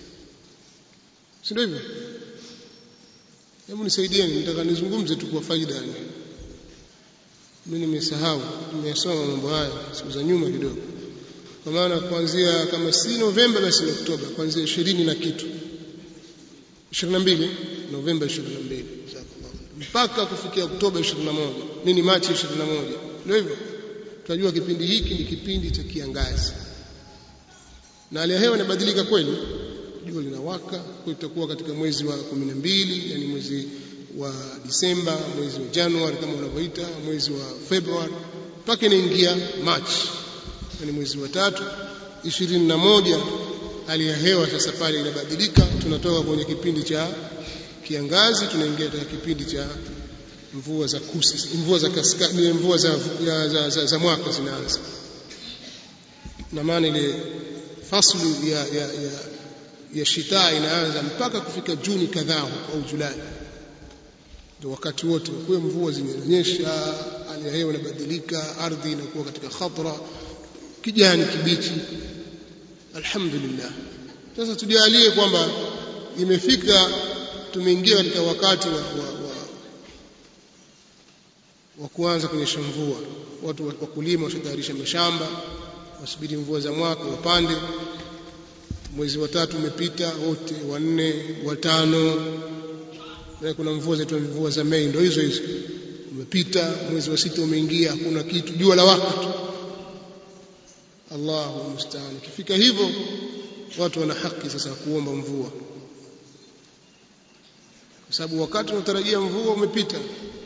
si ndio hivyo? Hebu nisaidieni, nataka nizungumze tu kwa faida yani. Mimi nimesahau, nimesoma mambo haya siku za nyuma kidogo. Kwa maana kuanzia kama si Novemba basi ni Oktoba, kuanzia ishirini na kitu. ishirini na mbili Novemba ishirini na mbili mpaka kufikia Oktoba ishirini na moja. Nini Machi ishirini na moja. Ndio hivyo. Tunajua kipindi hiki ni kipindi cha kiangazi. Na hali ya hewa inabadilika kweli. Jua linawaka, kwa itakuwa katika mwezi wa kumi na mbili, yani mwezi wa Disemba, mwezi wa Januari kama unavyoita, mwezi wa Februari, mpaka inaingia March, yani mwezi wa tatu ishirini na moja. Hali ya hewa sasa pale inabadilika, tunatoka kwenye kipindi cha kiangazi tunaingia katika kipindi cha mvua za kusi, mvua za kaskazini, mvua za za, za, za, za mwaka zinaanza. Na maana ile faslu ya ya, ya ya shita inaanza mpaka kufika Juni kadhaa au Julai, ndio wakati wote kwa mvua zimenyesha, hali ya hewa inabadilika, ardhi inakuwa katika khatra, kijani kibichi. Alhamdulillah. Sasa tujalie kwamba imefika, tumeingia katika wakati wa, wa, wa, wa kuanza kunyesha mvua. Watu wakulima washatayarisha mashamba, wasubiri mvua za mwaka wapande. Mwezi wa tatu umepita wote, wa nne, wa tano, na kuna mvua zetu mvua za Mei ndio hizo hizo umepita. Mwezi wa sita umeingia, hakuna kitu, jua la waka tu. Allahu musta'an. Kifika hivyo watu wana haki sasa kuomba mvua, kwa sababu wakati unatarajia mvua umepita.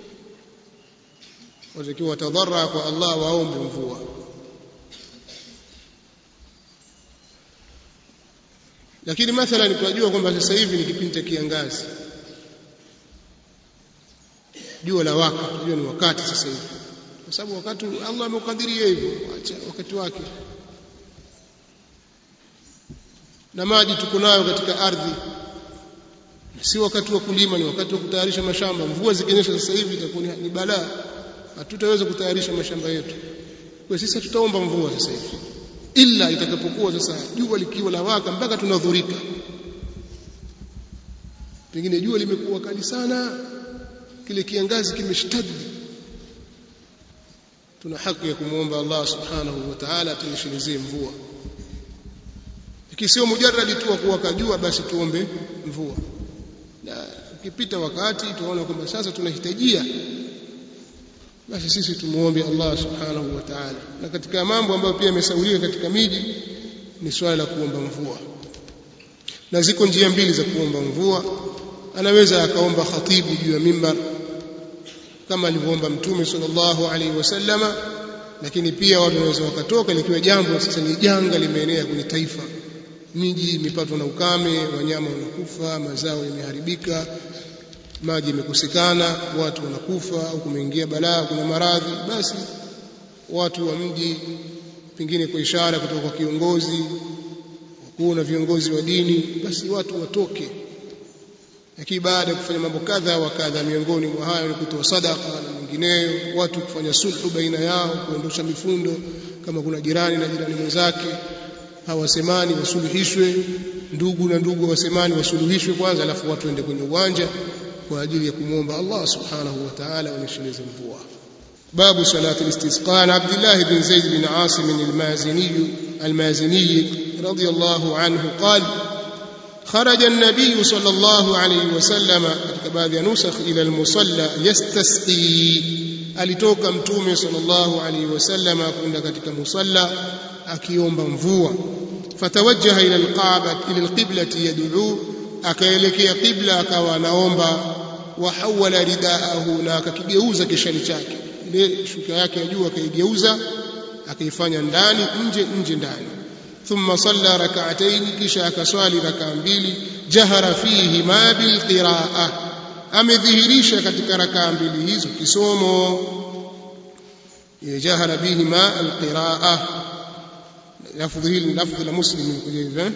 Watakiwa watadharra kwa Allah, waombe mvua. Lakini mathalan tunajua kwamba sasa hivi ni kipindi cha kiangazi, jua la waka, tunajua ni wakati sasa hivi, kwa sababu wakati Allah amekadiria hivyo, acha wakati wake. Na maji tuko nayo katika ardhi, si wakati wa kulima, ni wakati wa kutayarisha mashamba. Mvua zikinyesha sasa hivi itakuwa ni balaa, hatutaweza kutayarisha mashamba yetu. Kwa sisi tutaomba mvua sasa hivi, ila itakapokuwa sasa jua likiwa la waka mpaka tunadhurika, pengine jua limekuwa kali sana, kile kiangazi kimeshtadi, tuna haki ya kumuomba Allah subhanahu wa ta'ala tunyeshelee mvua. Ikisio mujarradi tu kuwaka jua basi tuombe mvua, na ukipita wakati tunaona kwamba sasa tunahitajia basi sisi tumuombe Allah subhanahu wa ta'ala. Na katika mambo ambayo pia yamesaulika katika miji ni swala la kuomba mvua, na ziko njia mbili za kuomba mvua. Anaweza akaomba khatibu juu ya mimbar kama alivyoomba Mtume sallallahu alaihi wasallama, lakini pia watu wanaweza wakatoka likiwa jambo sasa ni janga limeenea kwenye taifa, miji imepatwa na ukame, wanyama wanakufa, mazao yameharibika, maji yamekosekana, watu wanakufa, au kumeingia balaa, kuna maradhi, basi watu wa mji pengine kwa ishara kutoka kwa kiongozi wakuu na viongozi wa dini, basi watu watoke. Lakini baada ya kufanya mambo kadha wa kadha, miongoni mwa hayo ni kutoa sadaka na mengineyo, watu kufanya sulhu baina yao, kuondosha mifundo, kama kuna jirani na jirani mwenzake hawasemani wasuluhishwe, ndugu na ndugu wasemani wasuluhishwe kwanza, alafu watu waende kwenye uwanja kwa ajili ya kumwomba Allah subhanahu wa ta'ala onyesheleze mvua. باب صلاة الاستسقاء. عن عبد الله بن زيد بن عاصم المازني المازني رضي الله عنه قال: خرج النبي صلى الله عليه وسلم بعد نسخ إلى المصلى يستسقي. alitoka Mtume sallallahu alayhi wasallam kwenda katika musalla akiomba mvua. Fatawajjaha ila alqaba ila alqiblati yad'u, akaelekea qibla akawa anaomba. Wa hawala ridaahu, na akakigeuza kishali chake, ile shuka yake ya juu akaigeuza akaifanya ndani nje nje ndani. Thumma salla rak'atayn, kisha akaswali rak'a mbili. Jahara fihi ma bil qira'ah, amedhihirisha katika rak'a mbili hizo kisomo. Jahara bihi ma al qira'ah, lafdhi hili lafdhi la Muslim kujivyo.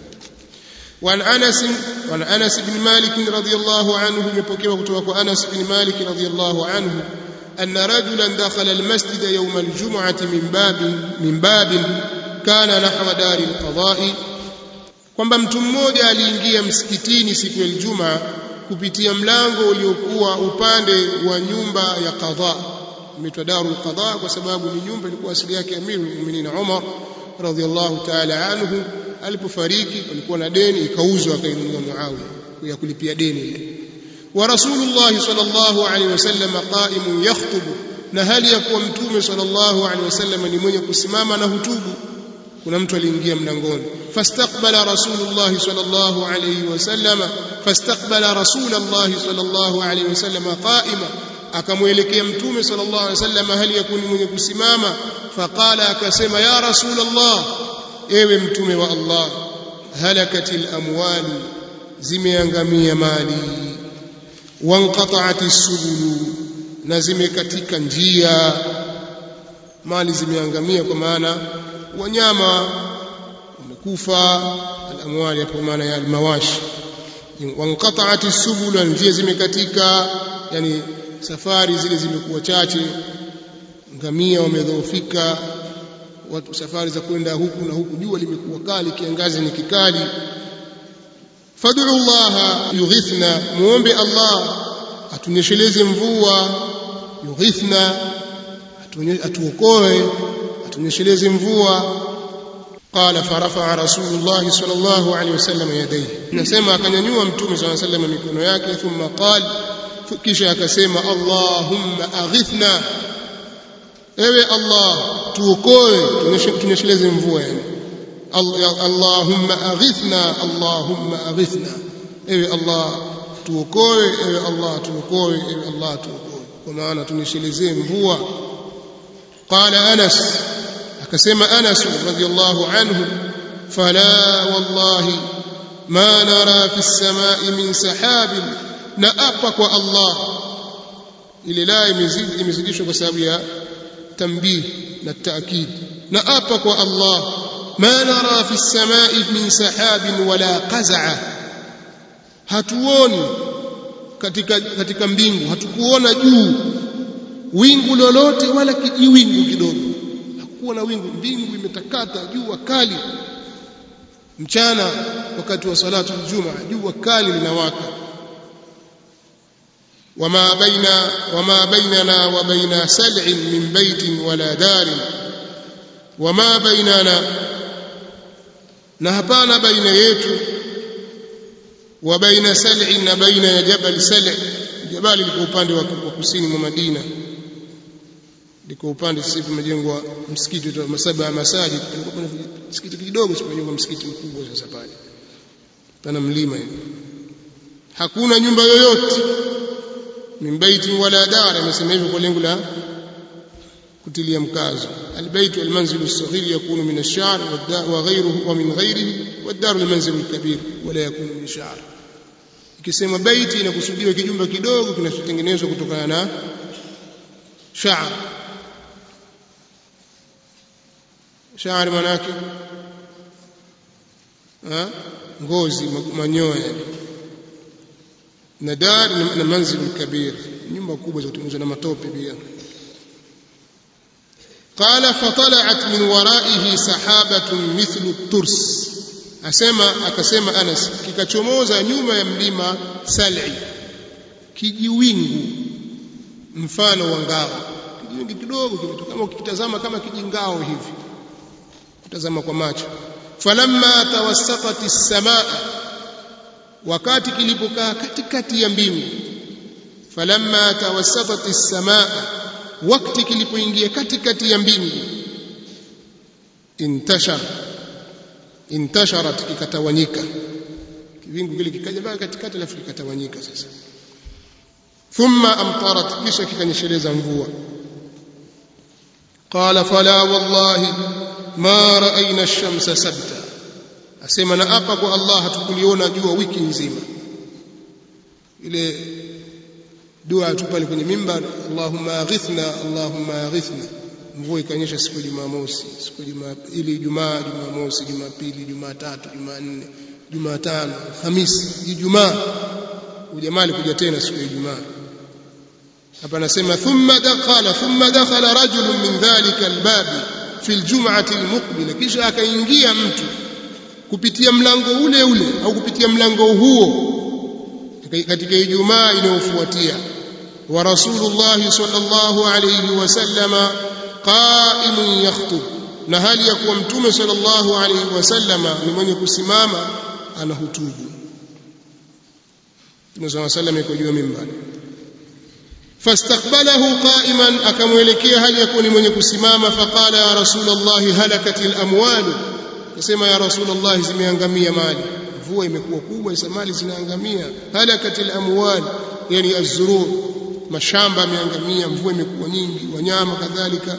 وعن أنس وعن أنس بن مالك رضي الله عنه يبكيوا kutoka أنس بن مالك رضي الله عنه أن رجلا دخل المسجد يوم الجمعة من باب من باب كان نحو دار القضاء, kwamba mtu mmoja aliingia msikitini siku ya Ijumaa kupitia mlango uliokuwa upande wa nyumba ya qadha. Imeitwa darul qadha kwa sababu ni nyumba ilikuwa asili yake Amirul Mu'minin Umar radhiyallahu ta'ala anhu alipofariki, alikuwa na deni, ikauzwa akainunua Muawiya ya kulipia deni ile. Wa Rasulullah sallallahu alaihi wasallam qa'imun yakhutubu, na hali ya kuwa Mtume sallallahu alaihi wasallam ni mwenye kusimama na hutubu. Kuna mtu aliingia mlangoni. Fastaqbala Rasulullah sallallahu alaihi wasallam fastaqbala Rasulullah sallallahu alaihi wasallam qa'ima, akamuelekea Mtume sallallahu alaihi wasallam hali ya kuwa ni mwenye kusimama. Faqala, akasema: ya Rasulullah, ewe Mtume wa Allah, halakatil amwali, zimeangamia mali, wanqata'atis subulu, na zimekatika njia. Mali zimeangamia kwa maana wanyama wamekufa, al-amwali hapo maana ya al-mawashi. Wanqata'atis subulu, njia zimekatika, yani safari zile zimekuwa chache, ngamia wamedhoofika, watu safari za kwenda huku na huku, jua limekuwa kali, kiangazi ni kikali. Fad'u Allah yughithna, muombe Allah atunyesheleze mvua. Yughithna, atuokoe, atunyesheleze mvua. Qala farafa'a Rasulullah sallallahu alayhi wasallam yadayhi, nasema akanyanyua Mtume sallallahu alayhi wasallam mikono yake. Thumma qala, kisha akasema: Allahumma aghithna, ewe Allah tuokoe, tunyesheleze mvua. Yani Allahumma aghithna, Allahumma aghithna, ewe Allah tuokoe, ewe Allah tuokoe, ewe Allah tuokoe, kwa maana tunyesheleze mvua. Qala Anas, akasema Anas radhiyallahu anhu: fala wallahi ma nara fi as-samai min sahabin, na apa kwa Allah, ile la imezidishwa kwa sababu ya tambih na taakid. Na apa kwa Allah, ma nara fi as-samai min sahabin wala qaza'a, hatuoni katika katika mbingu, hatukuona juu wingu lolote wala kijiwingu kidogo, hakuwa na wingu. Mbingu imetakata, jua kali mchana wakati wa salatu al-Jumaa, jua kali linawaka. وما بين وما بيننا وبين سلع من بيت ولا دار وما بيننا, na hapana baina yetu, wa baina sal'in, na baina ya jabal sal', jabali liko upande wa kusini mwa Madina, liko upande sisi tumejengwa msikiti wa masaba ya masajid, kulikuwa msikiti kidogo tumejengwa msikiti mkubwa sasa pale pana mlima hivi, hakuna nyumba yoyote min baiti wala dar. Amesema hivyo kwa lengo la kutilia mkazo. Albayt walmanzilu as-saghir yakunu min ash-sha'r wa ghayruhu wa min ghayrihi wad-dar al-manzilu al-kabir wala yakunu min sha'r. Ikisema baiti inakusudiwa kijumba kidogo kinachotengenezwa kutokana na sha'r. Sha'r maana yake ha ngozi, manyoya. Na dar na manzilu al-kabir, nyumba kubwa zinazotengenezwa na matope pia. قال فطلعت من ورائه سحابة مثل الترس. asema akasema Anas, kikachomoza nyuma ya mlima Sal'i kijiwingu mfano wa ngao, kijiwingu kidogo kimetoka, kama ukitazama kama kijingao hivi kutazama kwa macho. falamma tawassaqat as-samaa, wakati kilipokaa katikati ya mbingu. falamma tawassaqat as-samaa, wakati kilipoingia katikati ya mbingu. intashar intasharat, kikatawanyika kiwingu kile kikaja mpaka katikati alafu kikatawanyika. Sasa thumma amtarat, kisha kikanyesheleza mvua. qala fala wallahi ma ra'ayna ash-shamsa sabta, asema na hapa kwa Allah hatukuliona jua wiki nzima. Ile dua tu pale kwenye mimbar, Allahumma aghithna Allahumma aghithna, mvua ikanyesha siku ya Jumamosi, siku ya Jumapili, Ijumaa, Jumamosi, Jumapili, Jumatatu, Jumanne, Jumatano, Hamisi, Ijumaa. Ujamaa alikuja tena siku ya Ijumaa. Hapa nasema thumma dakhala thumma dakhala rajulun min dhalika albab fi aljum'ati almuqbila, kisha akaingia mtu kupitia mlango ule ule au kupitia mlango huo katika Ijumaa inayofuatia. wa Rasulullah sallallahu alayhi wasallama qa'imun yakhutub, na hali ya kuwa mtume sallallahu alayhi wasallama ni mwenye kusimama anahutubu. Mtume sallallahu alayhi wasallam yuko juu ya mimbar. fastaqbalahu qa'iman, akamwelekea hali ya kuwa ni mwenye kusimama. faqala ya Rasulullah halakatil amwal, akasema ya Rasulullah zimeangamia mali, mvua imekuwa kubwa, hizo mali zinaangamia. halakatil amwal yani az-zurur, mashamba yameangamia, mvua imekuwa nyingi, wanyama kadhalika.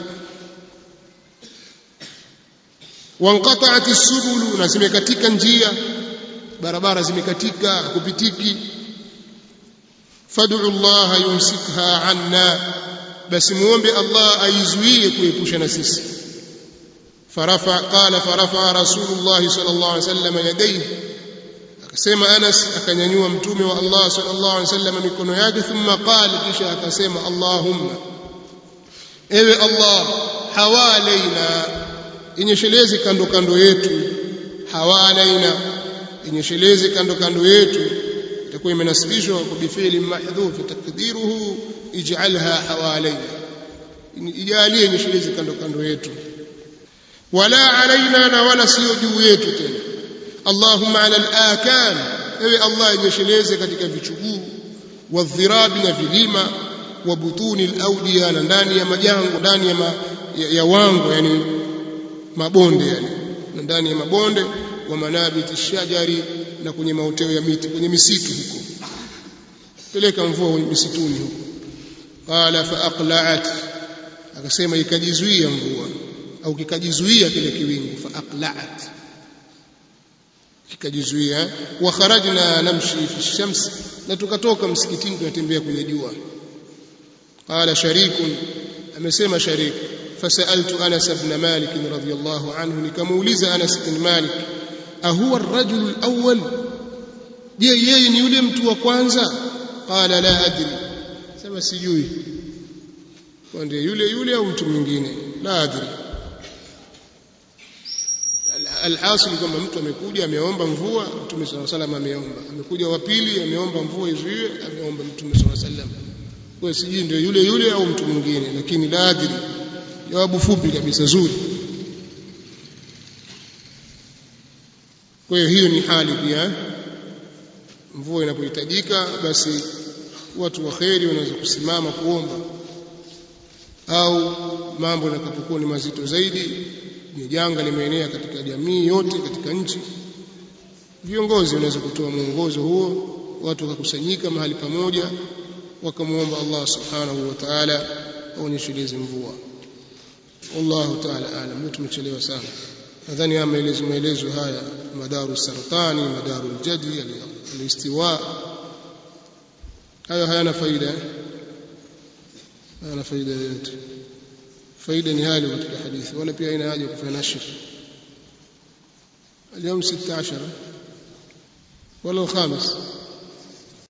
wanqata'at as-subul, na zimekatika njia, barabara zimekatika, kupitiki. fad'u Allah yumsikha anna, basi muombe Allah aizuie kuepusha na sisi. farafa qala farafa Rasulullah sallallahu alaihi wasallam yadayhi, akasema Anas, akanyanyua mtume wa Allah sallallahu alaihi wasallam mikono yake. thumma qala, kisha akasema Allahumma, ewe Allah, hawalaina, inyesheleze kando kando yetu. hawalaina, inyesheleze kando kando yetu, itakuwa imenasibishwa kwa bifili mahdhuf, takdiruhu ij'alha hawalaina, ijalie inyesheleze kando kando yetu. wala alaina, na wala sio juu yetu tena. Allahumma ala al-akan, ewe Allah inyesheleze katika vichuguu, wadhirabi, na vilima, wa butuni al-awdiya, na ndani ya majango, ndani ya, ma, ya, ya wango, yani mabonde, yani ndani ya mabonde, wa manabiti shajari, na kwenye maoteo ya miti, kwenye misitu huko, peleka mvua kwenye misituni huko. qala fa aqla'at, akasema ikajizuia mvua au kikajizuia kile kiwingu. fa aqla'at, kikajizuia. wa kharajna namshi fi shams, na tukatoka msikitini tunatembea kwenye jua. qala sharikun, amesema Sharik, fasaltu Anas ibn Malik radhiyallahu anhu, nikamuuliza Anas ibn Malik, ahuwa ar-rajul al-awwal, je yeye ni yule mtu wa kwanza? qala la adri, sema sijui kwani yule yule au mtu mwingine, la adri. Alhasil kama mtu amekuja ameomba mvua, Mtume sallallahu alaihi wasallam ameomba. Amekuja wa pili ameomba mvua izuiwe, ameomba Mtume sallallahu alaihi wasallam. Kwa sijui ndio yule yule au mtu mwingine, lakini la adri. Jawabu fupi kabisa zuri. Kwa hiyo hiyo ni hali pia, mvua inapohitajika basi watu wa kheri wanaweza kusimama kuomba. au mambo yanapokuwa ni mazito zaidi, ni janga limeenea katika jamii yote katika nchi, viongozi wanaweza kutoa mwongozo huo, watu wakakusanyika mahali pamoja wakamuomba Allah subhanahu wa ta'ala aonyeshe mvua. Wallahu ta'ala aalam. Mtu tumechelewa sana, nadhani haya maelezo maelezo haya madaru saratani, madaru aljadi, alistiwa, hayo hayana faida, hayana faida yoyote. Faida ni hali katika hadithi, wala pia haina haja kufanya nashr. اليوم ستة عشر ولا الخامس